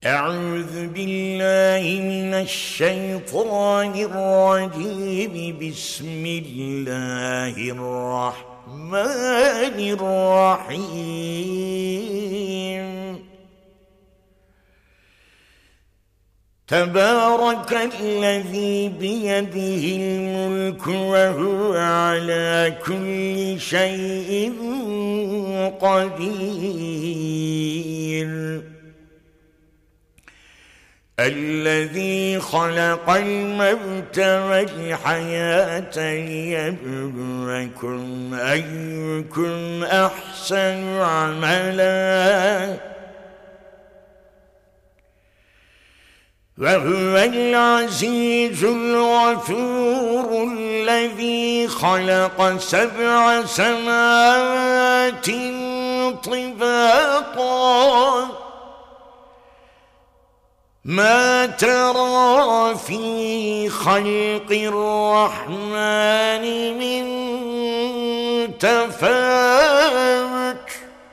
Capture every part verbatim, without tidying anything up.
أعوذ بالله من الشيطان الرجيم. بسم الله الرحمن الرحيم. تبارك الذي بيده الملك وهو على كل شيء قدير. الذي خلق الموت والحياة ليبلوكم أيكم أحسن عملا وهو العزيز الغفور. الذي خلق سبع سماوات طباقا ما ترى في خلق الرحمن من تفاوت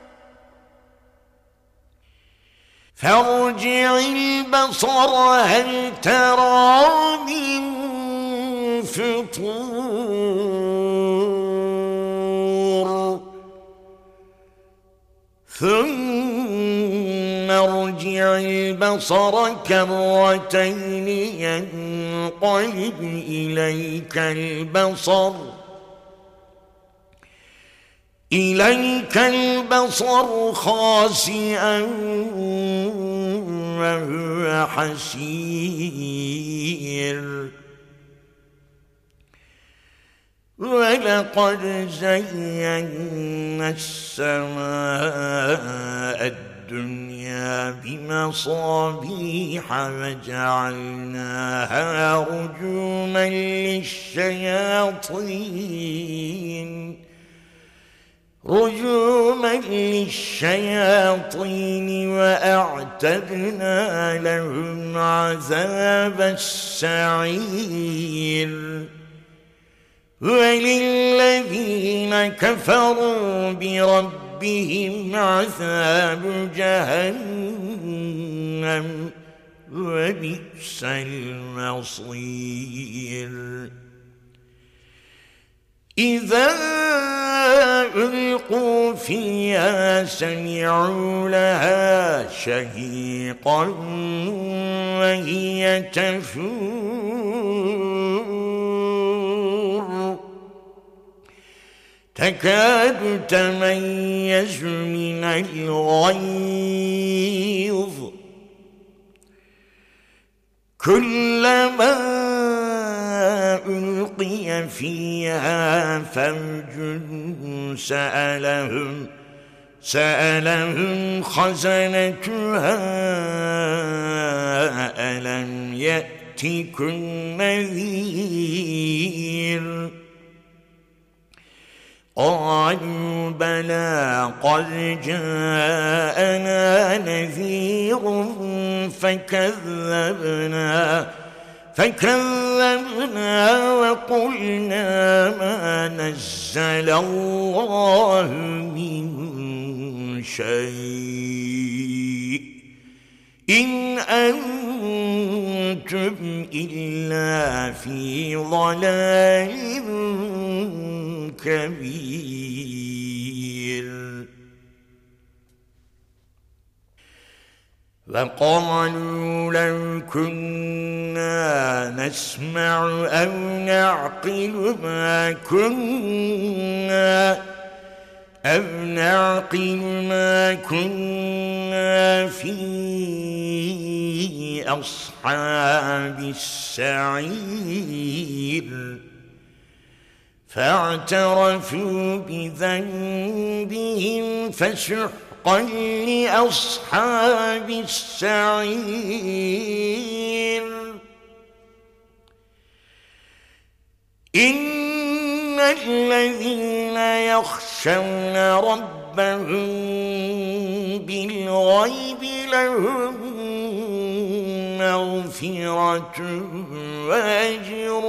فارجع البصر هل ترى من فطور ثم ارجع البصر كرتين ينقلب إليك البصر إليك البصر خاسئا وهو حسير. ولقد زينا السماء الدنيا بمصابيح وجعلناها رجوما للشياطين رجوما للشياطين وأعتدنا لهم عذاب السعير. وللذين كفروا بربهم عذاب جهنم وبئس المصير. إذا ألقوا فيها سمعوا لها شهيقا وهي تفور تكاد تميز من الغيظ كلما ألقي فيها فوج سألهم سألهم خزنتها ألم يأتكم نذير قالوا بلى قد جاءنا نذير فكذبنا فكذبنا وقلنا ما نزل الله من شيء إن أنتم إلا في ضلال كبير. وقالوا لو كنا نسمع أو نعقل ما كنا أو نعقل ما كنا في أصحاب السعير فاعترفوا بذنبهم فسحقا لأصحاب السعير. إن الذين يخشون ربهم بالغيب لهم مغفرة وأجر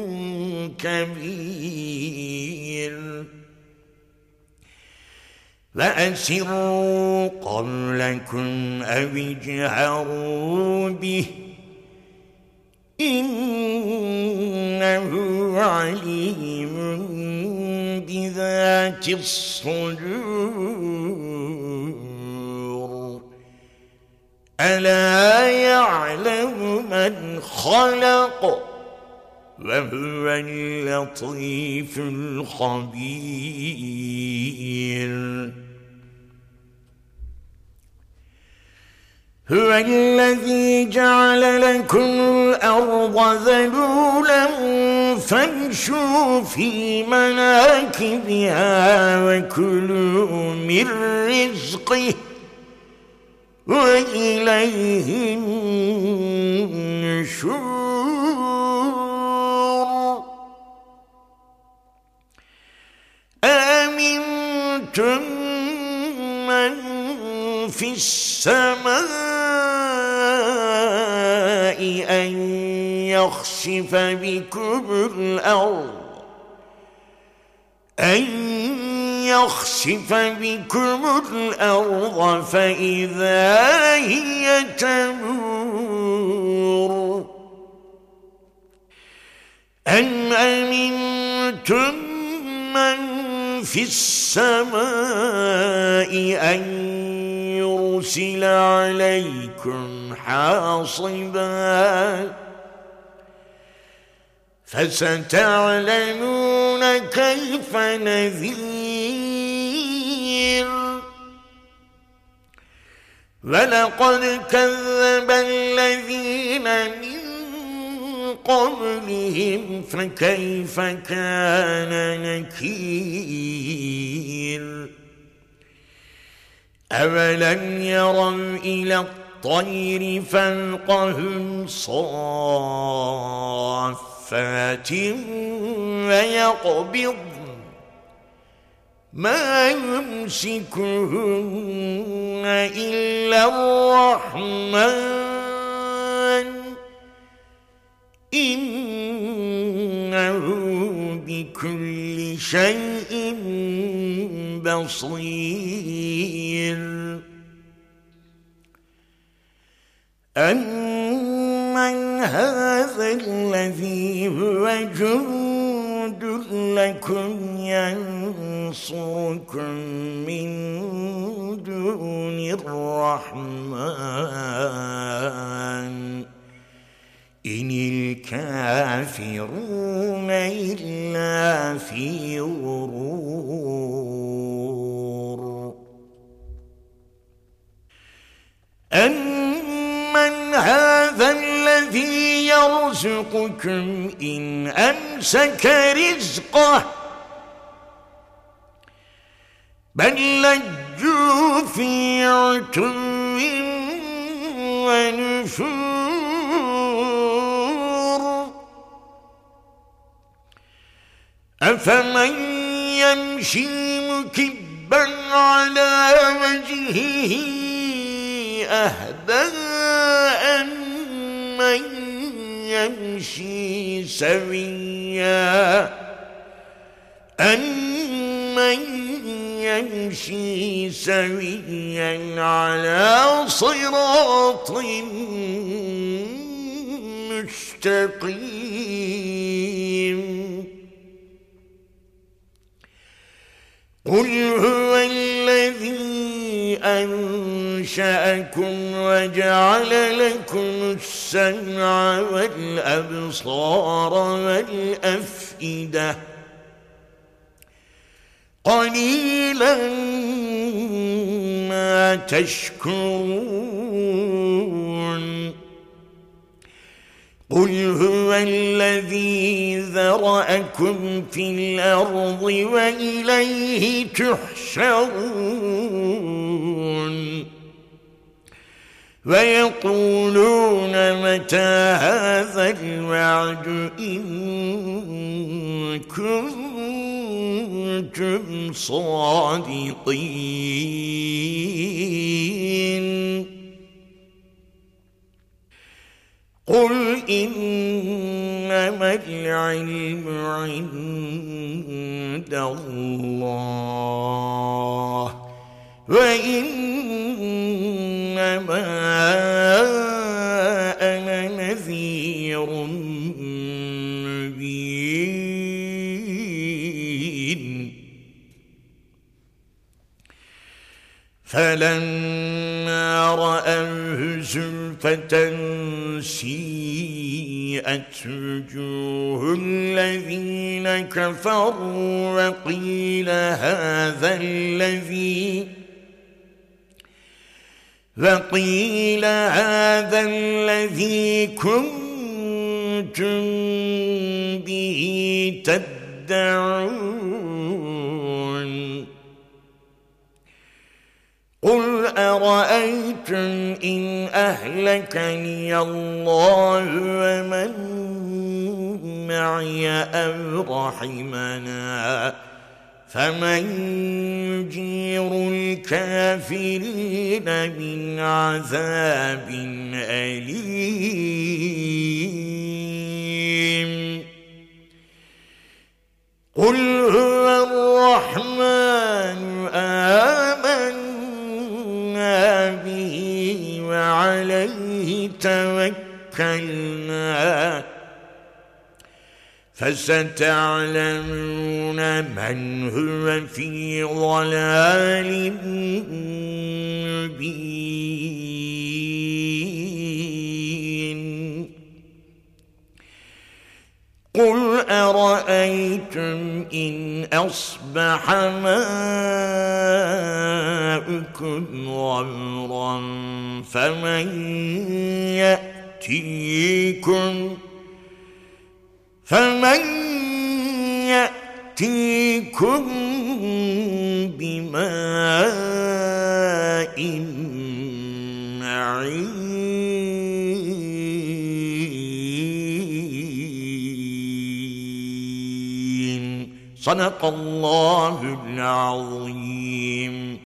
كبير. فأسروا قولكم أو اجهروا به إنه عليم بذات الصدور ألا يعلم من خلق وهو اللطيف الخبير هو الذي جعل لكم الأرض ذلولا فامشوا في مناكبها وكلوا من رزقه وإليه النشور أأمنتم من في السماء أن يخسف بكم الأرض أن يخسف بكم الأرض فإذا هي تمور أم أمنتم من في السماء أن يرسل عليكم حاصبا فستعلمون كيف نذير ولقد كذب الذين من قبلهم فكيف كان نكير أولم يروا إلى الطير فوقهم صافات ويقبضن ما يمسكهن إلا الرحمن إنه بكل شيء بصير أمن هذا الذي هو جند لكم ينصركم من دون الرحمن إن الكافرون إلا في غرور أمن هذا الذي يرزقكم إن أمسك رزقه بل لجوا في عتو ونفور أفمن يمشي مكبا على وجهه أهدى أمن يمشي سويا أمن يمشي سويا على صراط مستقيم قل هو الذي أنشأكم وجعل لكم السمع والأبصار والأفئدة قليلا ما تشكرون قل هو الذي ذرأكم في الأرض وإليه تحشرون ويقولون متى هذا الوعد إن كنتم صادقين قل إنما العلم عند الله وإنما أنا نذير مبين فلما رأوه زلفة سيئت وجوه الذين كفروا وقيل هذا الذي وقيل هذا الذي كنتم به تدعون قل أرأيتم إن أهلكني الله ومن معي أو رحمنا فمن يجير الكافرين من عذاب أليم قل هو الرحمن آمنا به وعليه توكلنا فستعلمون من هو في ضلال مبين قل أرأيتم إن أصبح ماؤكم غورا فمن يأتيكم فمن يأتيكم بماء معين صدق الله العظيم.